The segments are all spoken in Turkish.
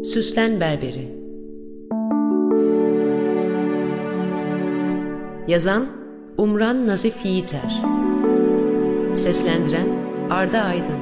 Süslen Berberi. Yazan Umran Nazif Yiğiter. Seslendiren Arda Aydın.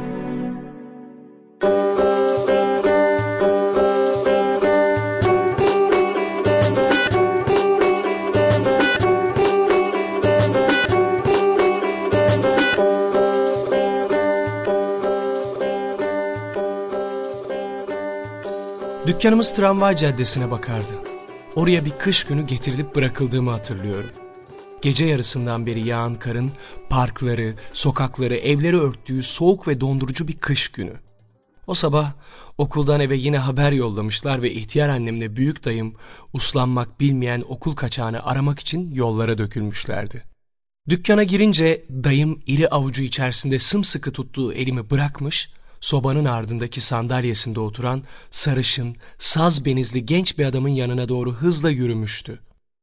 Dükkanımız Tramvay Caddesi'ne bakardı. Oraya bir kış günü getirilip bırakıldığımı hatırlıyorum. Gece yarısından beri yağan karın parkları, sokakları, evleri örttüğü soğuk ve dondurucu bir kış günü. O sabah okuldan eve yine haber yollamışlar ve ihtiyar annemle büyük dayım uslanmak bilmeyen okul kaçağını aramak için yollara dökülmüşlerdi. Dükkana girince dayım iri avucu içerisinde sımsıkı tuttuğu elimi bırakmış, sobanın ardındaki sandalyesinde oturan sarışın, saz benizli genç bir adamın yanına doğru hızla yürümüştü.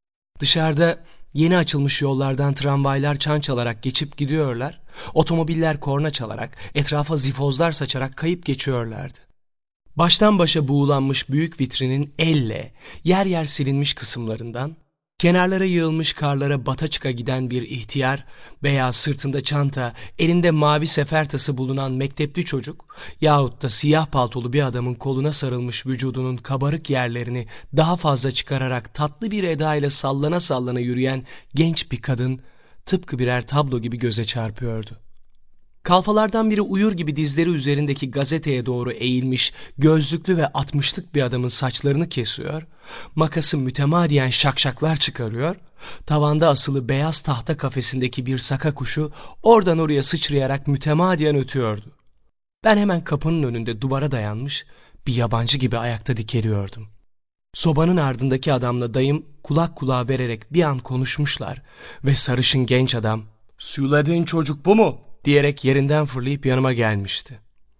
Dışarıda yeni açılmış yollardan tramvaylar çan çalarak geçip gidiyorlar, otomobiller korna çalarak, etrafa zifozlar saçarak kayıp geçiyorlardı. Baştan başa buğulanmış büyük vitrinin elle, yer yer silinmiş kısımlarından, kenarlara yığılmış karlara bata çıka giden bir ihtiyar veya sırtında çanta, elinde mavi sefer tası bulunan mektepli çocuk yahut da siyah paltolu bir adamın koluna sarılmış vücudunun kabarık yerlerini daha fazla çıkararak tatlı bir edayla sallana sallana yürüyen genç bir kadın tıpkı birer tablo gibi göze çarpıyordu. Kalfalardan biri uyur gibi dizleri üzerindeki gazeteye doğru eğilmiş, gözlüklü ve 60'lık bir adamın saçlarını kesiyor, makası mütemadiyen şakşaklar çıkarıyor, tavanda asılı beyaz tahta kafesindeki bir saka kuşu oradan oraya sıçrayarak mütemadiyen ötüyordu. Ben hemen kapının önünde duvara dayanmış, bir yabancı gibi ayakta dikeliyordum. Sobanın ardındaki adamla dayım kulak kulağa vererek bir an konuşmuşlar ve sarışın genç adam, "Söylediğin çocuk bu mu?" diyerek yerinden fırlayıp yanıma gelmişti.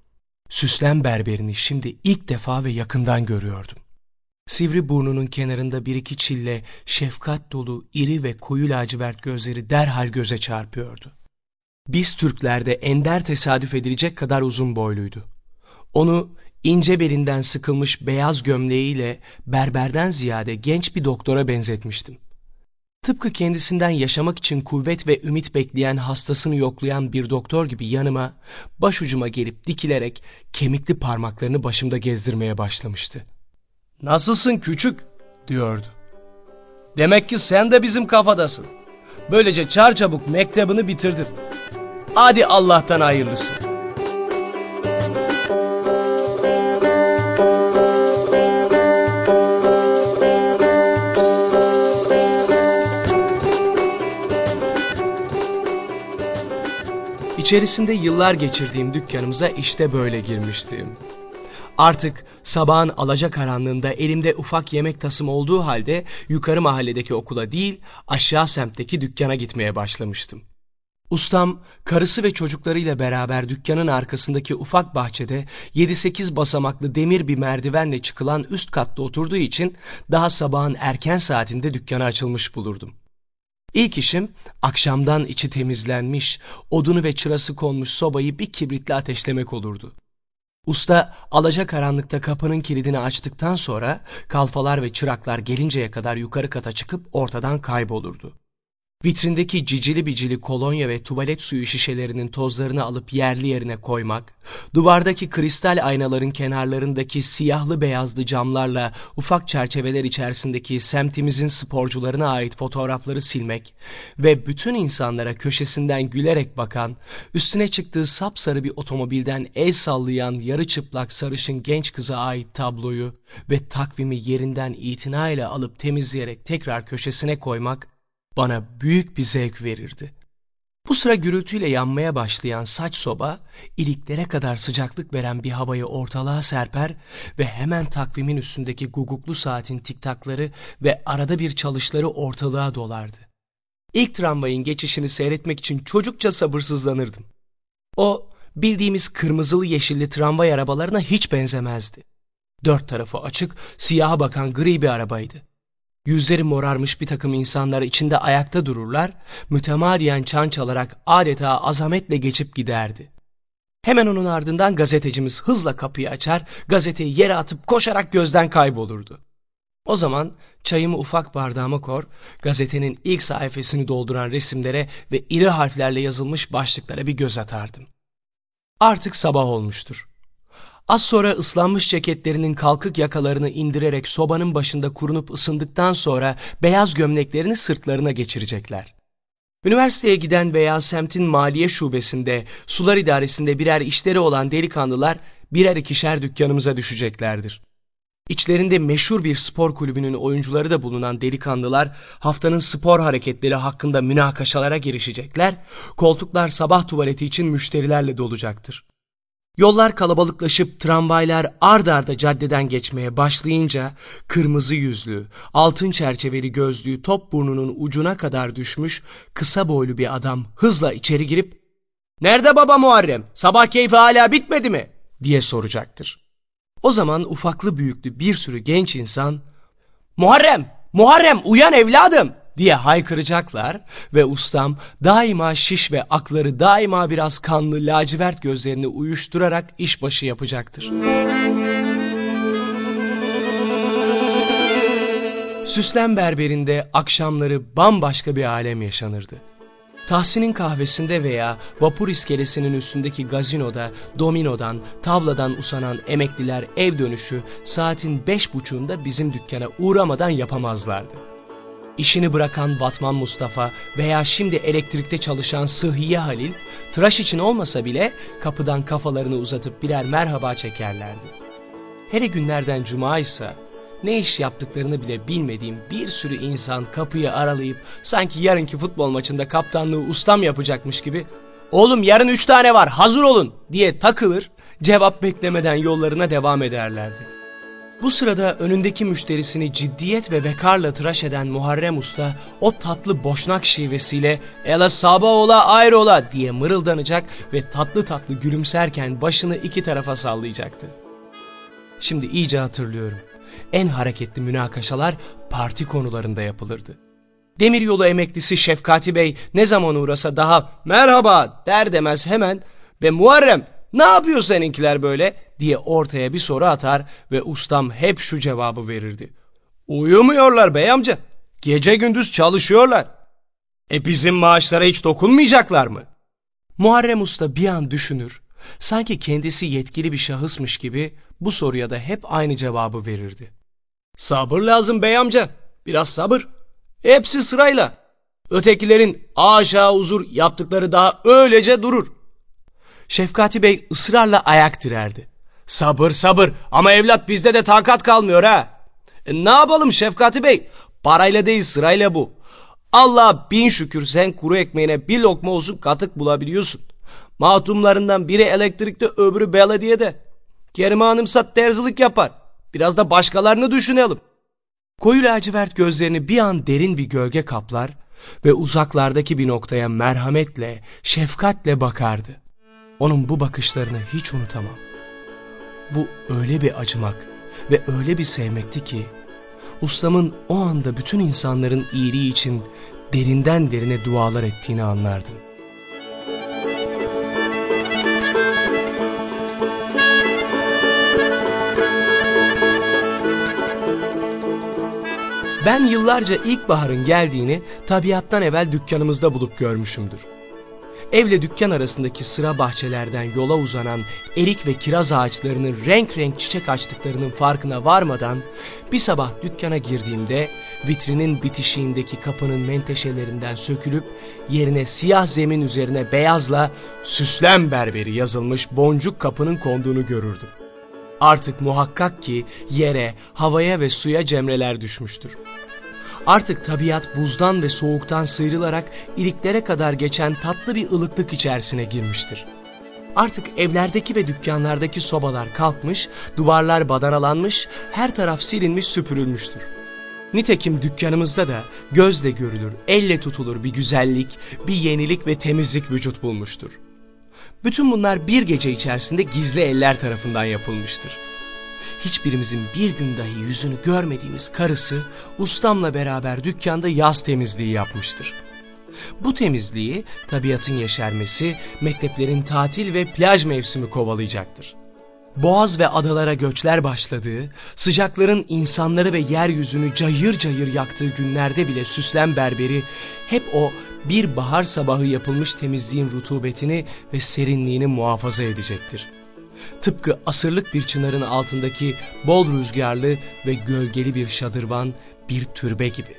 Süslen Berberi'ni şimdi ilk defa ve yakından görüyordum. Sivri burnunun kenarında bir iki çille, şefkat dolu, iri ve koyu lacivert gözleri derhal göze çarpıyordu. Biz Türklerde ender tesadüf edilecek kadar uzun boyluydu. Onu ince belinden sıkılmış beyaz gömleğiyle berberden ziyade genç bir doktora benzetmiştim. Tıpkı kendisinden yaşamak için kuvvet ve ümit bekleyen hastasını yoklayan bir doktor gibi yanıma, başucuma gelip dikilerek kemikli parmaklarını başımda gezdirmeye başlamıştı. "Nasılsın küçük?" diyordu. "Demek ki sen de bizim kafadasın. Böylece çarçabuk mektebini bitirdin. Hadi Allah'tan hayırlısı." İçerisinde yıllar geçirdiğim dükkanımıza işte böyle girmiştim. Artık sabahın alacakaranlığında elimde ufak yemek tasım olduğu halde yukarı mahalledeki okula değil, aşağı semtteki dükkana gitmeye başlamıştım. Ustam, karısı ve çocuklarıyla beraber dükkanın arkasındaki ufak bahçede 7-8 basamaklı demir bir merdivenle çıkılan üst katta oturduğu için daha sabahın erken saatinde dükkana açılmış bulurdum. İlk işim akşamdan içi temizlenmiş, odunu ve çırası konmuş sobayı bir kibritle ateşlemek olurdu. Usta alacakaranlıkta kapının kilidini açtıktan sonra kalfalar ve çıraklar gelinceye kadar yukarı kata çıkıp ortadan kaybolurdu. Vitrindeki cicili bicili kolonya ve tuvalet suyu şişelerinin tozlarını alıp yerli yerine koymak, duvardaki kristal aynaların kenarlarındaki siyahlı beyazlı camlarla ufak çerçeveler içerisindeki semtimizin sporcularına ait fotoğrafları silmek ve bütün insanlara köşesinden gülerek bakan, üstüne çıktığı sapsarı bir otomobilden el sallayan yarı çıplak sarışın genç kıza ait tabloyu ve takvimi yerinden itinayla alıp temizleyerek tekrar köşesine koymak bana büyük bir zevk verirdi. Bu sıra gürültüyle yanmaya başlayan saç soba, iliklere kadar sıcaklık veren bir havayı ortalığa serper ve hemen takvimin üstündeki guguklu saatin tiktakları ve arada bir çalışları ortalığa dolardı. İlk tramvayın geçişini seyretmek için çocukça sabırsızlanırdım. O, bildiğimiz kırmızılı yeşilli tramvay arabalarına hiç benzemezdi. Dört tarafı açık, siyaha bakan gri bir arabaydı. Yüzleri morarmış bir takım insanlar içinde ayakta dururlar, mütemadiyen çan çalarak adeta azametle geçip giderdi. Hemen onun ardından gazetecimiz hızla kapıyı açar, gazeteyi yere atıp koşarak gözden kaybolurdu. O zaman çayımı ufak bardağıma kor, gazetenin ilk sayfasını dolduran resimlere ve iri harflerle yazılmış başlıklara bir göz atardım. Artık sabah olmuştur. Az sonra ıslanmış ceketlerinin kalkık yakalarını indirerek sobanın başında kurunup ısındıktan sonra beyaz gömleklerini sırtlarına geçirecekler. Üniversiteye giden veya semtin maliye şubesinde, sular idaresinde birer işleri olan delikanlılar birer ikişer dükkanımıza düşeceklerdir. İçlerinde meşhur bir spor kulübünün oyuncuları da bulunan delikanlılar haftanın spor hareketleri hakkında münakaşalara girişecekler, koltuklar sabah tuvaleti için müşterilerle dolacaktır. Yollar kalabalıklaşıp tramvaylar ard arda caddeden geçmeye başlayınca kırmızı yüzlü, altın çerçeveli gözlüğü top burnunun ucuna kadar düşmüş kısa boylu bir adam hızla içeri girip "Nerede baba Muharrem? Sabah keyfi hala bitmedi mi?" diye soracaktır. O zaman ufaklı büyüklü bir sürü genç insan "Muharrem, Muharrem uyan evladım!" diye haykıracaklar ve ustam daima şiş ve akları daima biraz kanlı lacivert gözlerini uyuşturarak işbaşı yapacaktır. Süslem Berberi'nde akşamları bambaşka bir alem yaşanırdı. Tahsin'in kahvesinde veya vapur iskelesinin üstündeki gazinoda, dominodan, tavladan usanan emekliler ev dönüşü saatin 5.30'unda bizim dükkana uğramadan yapamazlardı. İşini bırakan Batman Mustafa veya şimdi elektrikte çalışan Sıhhiye Halil, tıraş için olmasa bile kapıdan kafalarını uzatıp birer merhaba çekerlerdi. Hele günlerden cuma ise ne iş yaptıklarını bile bilmediğim bir sürü insan kapıyı aralayıp sanki yarınki futbol maçında kaptanlığı ustam yapacakmış gibi "Oğlum yarın 3 tane var, hazır olun!" diye takılır, cevap beklemeden yollarına devam ederlerdi. Bu sırada önündeki müşterisini ciddiyet ve vekarla tıraş eden Muharrem Usta o tatlı boşnak şivesiyle "Ela sabah ola ayrı ola!" diye mırıldanacak ve tatlı tatlı gülümserken başını iki tarafa sallayacaktı. Şimdi iyice hatırlıyorum. En hareketli münakaşalar parti konularında yapılırdı. Demiryolu emeklisi Şefkati Bey ne zaman uğrasa daha "Merhaba!" der demez hemen "Ve Muharrem, ne yapıyor seninkiler böyle?" diye ortaya bir soru atar ve ustam hep şu cevabı verirdi: "Uyumuyorlar bey amca. Gece gündüz çalışıyorlar. Bizim maaşlara hiç dokunmayacaklar mı?" Muharrem Usta bir an düşünür, sanki kendisi yetkili bir şahısmış gibi bu soruya da hep aynı cevabı verirdi: "Sabır lazım bey amca, biraz sabır. Hepsi sırayla. Ötekilerin aşağı uzur yaptıkları daha öylece durur." Şefkati Bey ısrarla ayak direrdi: "Sabır sabır ama evlat bizde de takat kalmıyor ha." Ne yapalım Şefkati Bey? Parayla değil sırayla bu. Allah'a bin şükür sen kuru ekmeğine bir lokma olsun katık bulabiliyorsun. Matumlarından biri elektrikte öbürü belediyede. Kerime Hanımsa terzilik yapar. Biraz da başkalarını düşünelim. Koyu lacivert gözlerini bir an derin bir gölge kaplar ve uzaklardaki bir noktaya merhametle, şefkatle bakardı. Onun bu bakışlarını hiç unutamam. Bu öyle bir acımak ve öyle bir sevmekti ki, ustamın o anda bütün insanların iyiliği için derinden derine dualar ettiğini anlardım. Ben yıllarca ilkbaharın geldiğini tabiattan evvel dükkanımızda bulup görmüşümdür. Evle dükkan arasındaki sıra bahçelerden yola uzanan erik ve kiraz ağaçlarının renk renk çiçek açtıklarının farkına varmadan bir sabah dükkana girdiğimde vitrinin bitişiğindeki kapının menteşelerinden sökülüp yerine siyah zemin üzerine beyazla "Süslem Berberi" yazılmış boncuk kapının konduğunu görürdüm. Artık muhakkak ki yere, havaya ve suya cemreler düşmüştür. Artık tabiat buzdan ve soğuktan sıyrılarak iliklere kadar geçen tatlı bir ılıklık içerisine girmiştir. Artık evlerdeki ve dükkanlardaki sobalar kalkmış, duvarlar badanalanmış, her taraf silinmiş süpürülmüştür. Nitekim dükkanımızda da gözle görülür, elle tutulur bir güzellik, bir yenilik ve temizlik vücut bulmuştur. Bütün bunlar bir gece içerisinde gizli eller tarafından yapılmıştır. Hiçbirimizin bir gün dahi yüzünü görmediğimiz karısı ustamla beraber dükkanda yaz temizliği yapmıştır. Bu temizliği tabiatın yeşermesi, mekteplerin tatil ve plaj mevsimi kovalayacaktır. Boğaz ve adalara göçler başladığı, sıcakların insanları ve yeryüzünü cayır cayır yaktığı günlerde bile süslen berberi hep o bir bahar sabahı yapılmış temizliğin rutubetini ve serinliğini muhafaza edecektir. Tıpkı asırlık bir çınarın altındaki bol rüzgarlı ve gölgeli bir şadırvan, bir türbe gibi.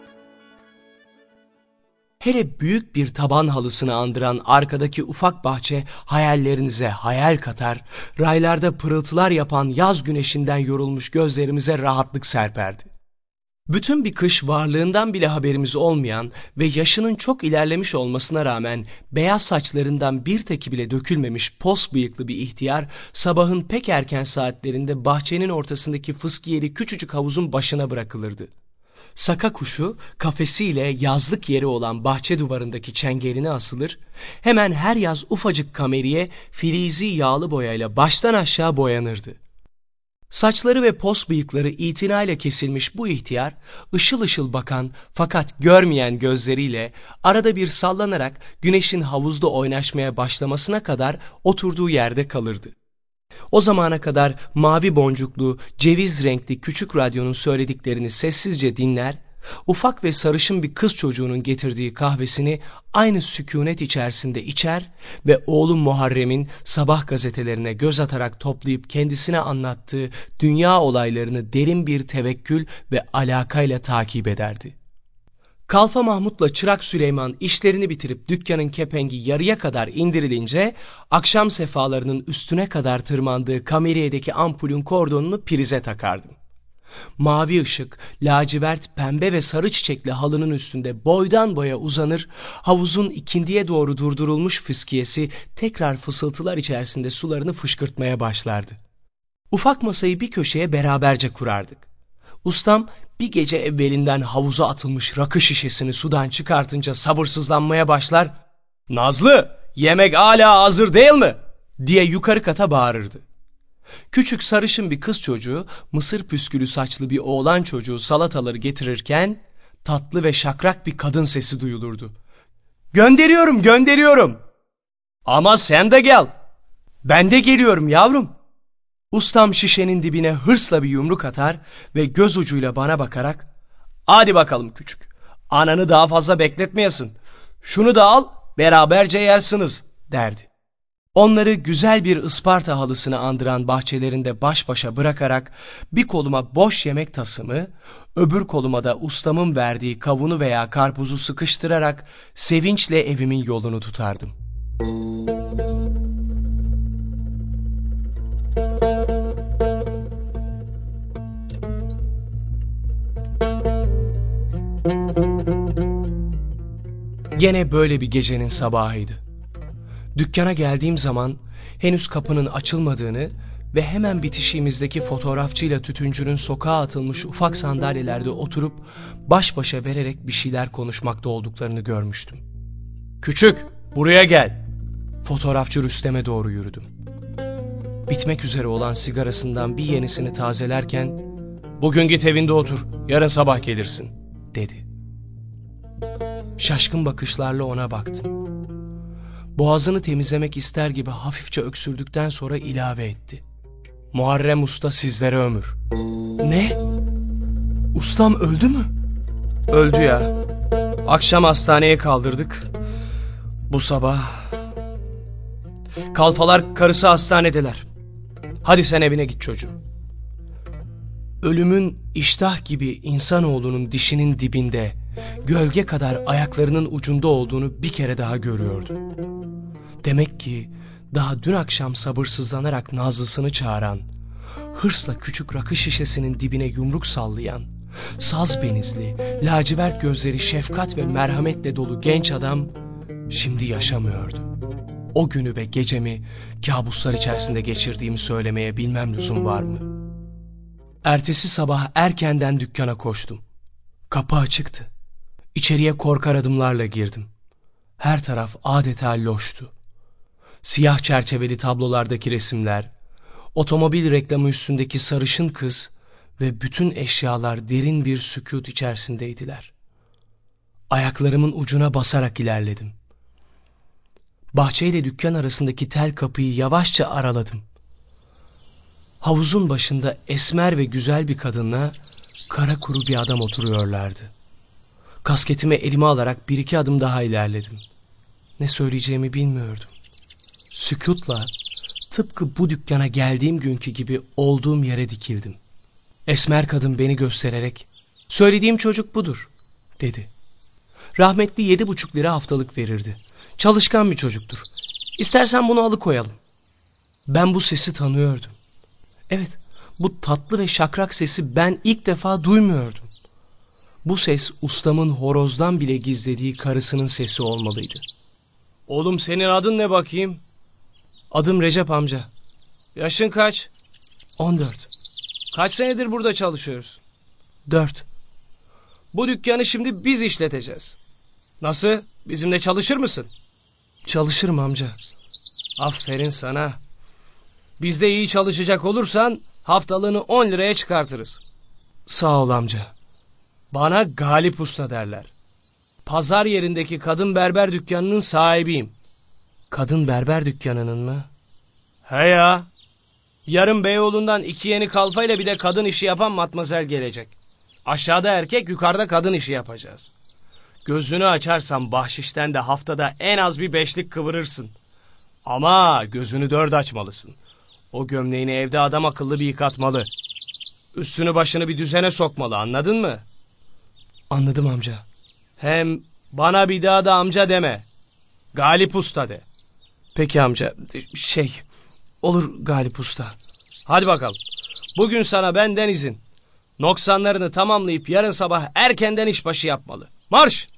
Hele büyük bir taban halısını andıran arkadaki ufak bahçe hayallerinize hayal katar, raylarda pırıltılar yapan yaz güneşinden yorulmuş gözlerimize rahatlık serperdi. Bütün bir kış varlığından bile haberimiz olmayan ve yaşının çok ilerlemiş olmasına rağmen beyaz saçlarından bir teki bile dökülmemiş pos bıyıklı bir ihtiyar sabahın pek erken saatlerinde bahçenin ortasındaki fıskiyeli küçücük havuzun başına bırakılırdı. Saka kuşu kafesiyle yazlık yeri olan bahçe duvarındaki çengeline asılır, hemen her yaz ufacık kameriye filizi yağlı boyayla baştan aşağı boyanırdı. Saçları ve pos bıyıkları itinayla kesilmiş bu ihtiyar, ışıl ışıl bakan fakat görmeyen gözleriyle arada bir sallanarak güneşin havuzda oynaşmaya başlamasına kadar oturduğu yerde kalırdı. O zamana kadar mavi boncuklu, ceviz renkli küçük radyonun söylediklerini sessizce dinler, ufak ve sarışın bir kız çocuğunun getirdiği kahvesini aynı sükûnet içerisinde içer ve oğlum Muharrem'in sabah gazetelerine göz atarak toplayıp kendisine anlattığı dünya olaylarını derin bir tevekkül ve alakayla takip ederdi. Kalfa Mahmut'la Çırak Süleyman işlerini bitirip dükkanın kepengi yarıya kadar indirilince akşam sefalarının üstüne kadar tırmandığı kameriyedeki ampulün kordonunu prize takardım. Mavi ışık, lacivert, pembe ve sarı çiçekli halının üstünde boydan boya uzanır, havuzun ikindiye doğru durdurulmuş fıskiyesi tekrar fısıltılar içerisinde sularını fışkırtmaya başlardı. Ufak masayı bir köşeye beraberce kurardık. Ustam bir gece evvelinden havuza atılmış rakı şişesini sudan çıkartınca sabırsızlanmaya başlar, "Nazlı, yemek hala hazır değil mi?" diye yukarı kata bağırırdı. Küçük sarışın bir kız çocuğu, mısır püskülü saçlı bir oğlan çocuğu salataları getirirken tatlı ve şakrak bir kadın sesi duyulurdu. "Gönderiyorum, gönderiyorum." "Ama sen de gel." "Ben de geliyorum yavrum." Ustam şişenin dibine hırsla bir yumruk atar ve göz ucuyla bana bakarak, "Hadi bakalım küçük, ananı daha fazla bekletmeyesin. Şunu da al, beraberce yersiniz," derdi. Onları güzel bir Isparta halısını andıran bahçelerinde baş başa bırakarak bir koluma boş yemek tasımı, öbür koluma da ustamın verdiği kavunu veya karpuzu sıkıştırarak sevinçle evimin yolunu tutardım. Gene böyle bir gecenin sabahıydı. Dükkana geldiğim zaman henüz kapının açılmadığını ve hemen bitişiğimizdeki fotoğrafçıyla tütüncünün sokağa atılmış ufak sandalyelerde oturup baş başa vererek bir şeyler konuşmakta olduklarını görmüştüm. "Küçük, buraya gel." Fotoğrafçı Rüstem'e doğru yürüdüm. Bitmek üzere olan sigarasından bir yenisini tazelerken, "Bugün git evinde otur, yarın sabah gelirsin," dedi. Şaşkın bakışlarla ona baktım. Boğazını temizlemek ister gibi hafifçe öksürdükten sonra ilave etti. "Muharrem Usta sizlere ömür." "Ne? Ustam öldü mü?" "Öldü ya. Akşam hastaneye kaldırdık. Bu sabah... Kalfalar karısı hastanedeler. Hadi sen evine git çocuğum." Ölümün iştah gibi insanoğlunun dişinin dibinde, gölge kadar ayaklarının ucunda olduğunu bir kere daha görüyordum. Demek ki daha dün akşam sabırsızlanarak Nazlısını çağıran, hırsla küçük rakı şişesinin dibine yumruk sallayan, saz benizli, lacivert gözleri şefkat ve merhametle dolu genç adam şimdi yaşamıyordu. O günü ve gecemi kabuslar içerisinde geçirdiğimi söylemeye bilmem lüzum var mı? Ertesi sabah erkenden dükkana koştum. Kapı açıktı. İçeriye korkar adımlarla girdim. Her taraf adeta loştu. Siyah çerçeveli tablolardaki resimler, otomobil reklamı üstündeki sarışın kız ve bütün eşyalar derin bir sükût içerisindeydiler. Ayaklarımın ucuna basarak ilerledim. Bahçeyle dükkan arasındaki tel kapıyı yavaşça araladım. Havuzun başında esmer ve güzel bir kadınla kara kuru bir adam oturuyorlardı. Kasketimi elime alarak bir iki adım daha ilerledim. Ne söyleyeceğimi bilmiyordum. Sükutla tıpkı bu dükkana geldiğim günkü gibi olduğum yere dikildim. Esmer kadın beni göstererek "Söylediğim çocuk budur," dedi. Rahmetli 7,5 lira haftalık verirdi. Çalışkan bir çocuktur. İstersen bunu alıkoyalım. Ben bu sesi tanıyordum. Evet, bu tatlı ve şakrak sesi ben ilk defa duymuyordum. Bu ses ustamın horozdan bile gizlediği karısının sesi olmalıydı. "Oğlum, senin adın ne bakayım?" "Adım Recep amca." "Yaşın kaç?" 14. "Kaç senedir burada çalışıyoruz?" 4. "Bu dükkanı şimdi biz işleteceğiz. Nasıl? Bizimle çalışır mısın?" "Çalışırım amca." "Aferin sana. Bizde iyi çalışacak olursan haftalığını 10 liraya çıkartırız." "Sağ ol amca." "Bana Galip Usta derler. Pazar yerindeki kadın berber dükkanının sahibiyim." "Kadın berber dükkanının mı?" "He ya. Yarın Beyoğlu'ndan 2 yeni kalfayla bir de kadın işi yapan matmazel gelecek. Aşağıda erkek, yukarıda kadın işi yapacağız. Gözünü açarsan bahşişten de haftada en az bir 5'lik kıvırırsın. Ama gözünü 4 açmalısın. O gömleğini evde adam akıllı bir yıkatmalı. Üstünü başını bir düzene sokmalı, anladın mı?" "Anladım amca." "Hem bana bir daha da amca deme. Galip Usta de." "Peki amca, olur Galip Usta." "Hadi bakalım. Bugün sana benden izin. Noksanlarını tamamlayıp yarın sabah erkenden işbaşı yapmalı. Marş!"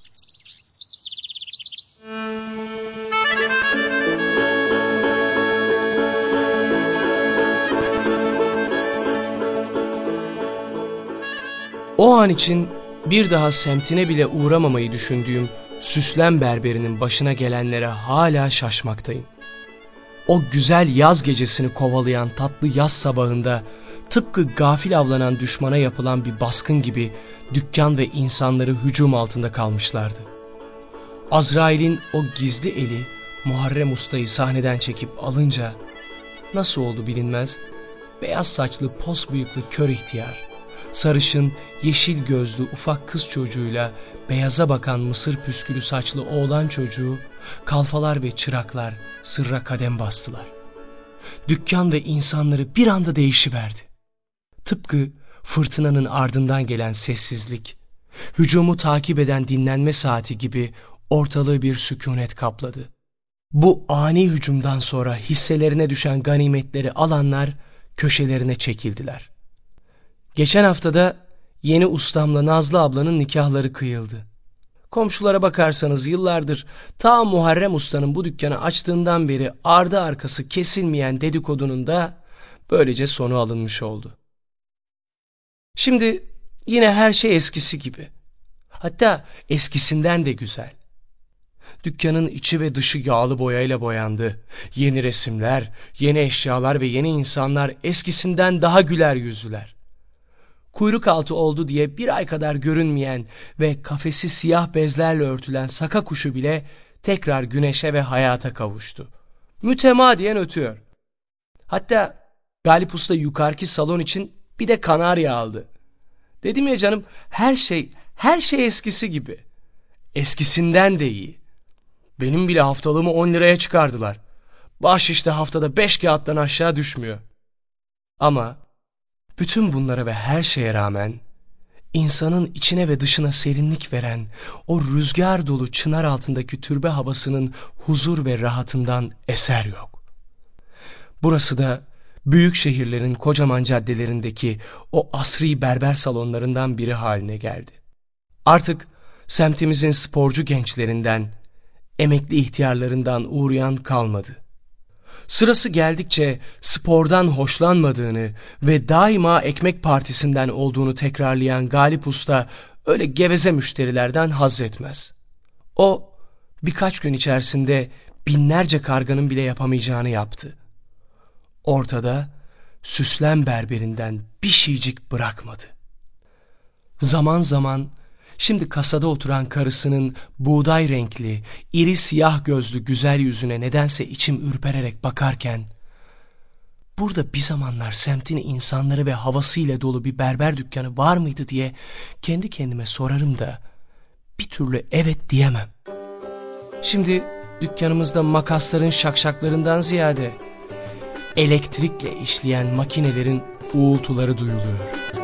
O an için bir daha semtine bile uğramamayı düşündüğüm Süslem berberinin başına gelenlere hala şaşmaktayım. O güzel yaz gecesini kovalayan tatlı yaz sabahında tıpkı gafil avlanan düşmana yapılan bir baskın gibi dükkan ve insanları hücum altında kalmışlardı. Azrail'in o gizli eli Muharrem Usta'yı sahneden çekip alınca nasıl oldu bilinmez, beyaz saçlı pos bıyıklı kör ihtiyar, sarışın yeşil gözlü ufak kız çocuğuyla beyaza bakan mısır püskülü saçlı oğlan çocuğu, kalfalar ve çıraklar sırra kadem bastılar. Dükkan ve insanları bir anda değişiverdi. Tıpkı fırtınanın ardından gelen sessizlik, hücumu takip eden dinlenme saati gibi ortalığı bir sükunet kapladı. Bu ani hücumdan sonra hisselerine düşen ganimetleri alanlar köşelerine çekildiler. Geçen haftada yeni ustamla Nazlı ablanın nikahları kıyıldı. Komşulara bakarsanız yıllardır ta Muharrem Usta'nın bu dükkanı açtığından beri ardı arkası kesilmeyen dedikodunun da böylece sonu alınmış oldu. Şimdi yine her şey eskisi gibi. Hatta eskisinden de güzel. Dükkanın içi ve dışı yağlı boyayla boyandı. Yeni resimler, yeni eşyalar ve yeni insanlar eskisinden daha güler yüzlüler. Kuyruk altı oldu diye bir ay kadar görünmeyen ve kafesi siyah bezlerle örtülen saka kuşu bile tekrar güneşe ve hayata kavuştu. Mütemadiyen ötüyor. Hatta Galip Usta yukarıki salon için bir de kanarya aldı. Dedim ya canım, her şey eskisi gibi. Eskisinden de iyi. Benim bile haftalığımı 10 liraya çıkardılar. Bahşiş de haftada 5 kağıttan aşağı düşmüyor. Ama bütün bunlara ve her şeye rağmen insanın içine ve dışına serinlik veren o rüzgar dolu çınar altındaki türbe havasının huzur ve rahatından eser yok. Burası da büyük şehirlerin kocaman caddelerindeki o asri berber salonlarından biri haline geldi. Artık semtimizin sporcu gençlerinden, emekli ihtiyarlarından uğrayan kalmadı. Sırası geldikçe spordan hoşlanmadığını ve daima ekmek partisinden olduğunu tekrarlayan Galip Usta öyle geveze müşterilerden haz etmez. O birkaç gün içerisinde binlerce karganın bile yapamayacağını yaptı. Ortada Süslem berberinden bir şeycik bırakmadı. Zaman zaman Şimdi kasada oturan karısının buğday renkli, iri siyah gözlü güzel yüzüne nedense içim ürpererek bakarken, burada bir zamanlar semtin insanları ve havasıyla dolu bir berber dükkanı var mıydı diye kendi kendime sorarım da bir türlü evet diyemem. Şimdi dükkanımızda makasların şakşaklarından ziyade elektrikle işleyen makinelerin uğultuları duyuluyor.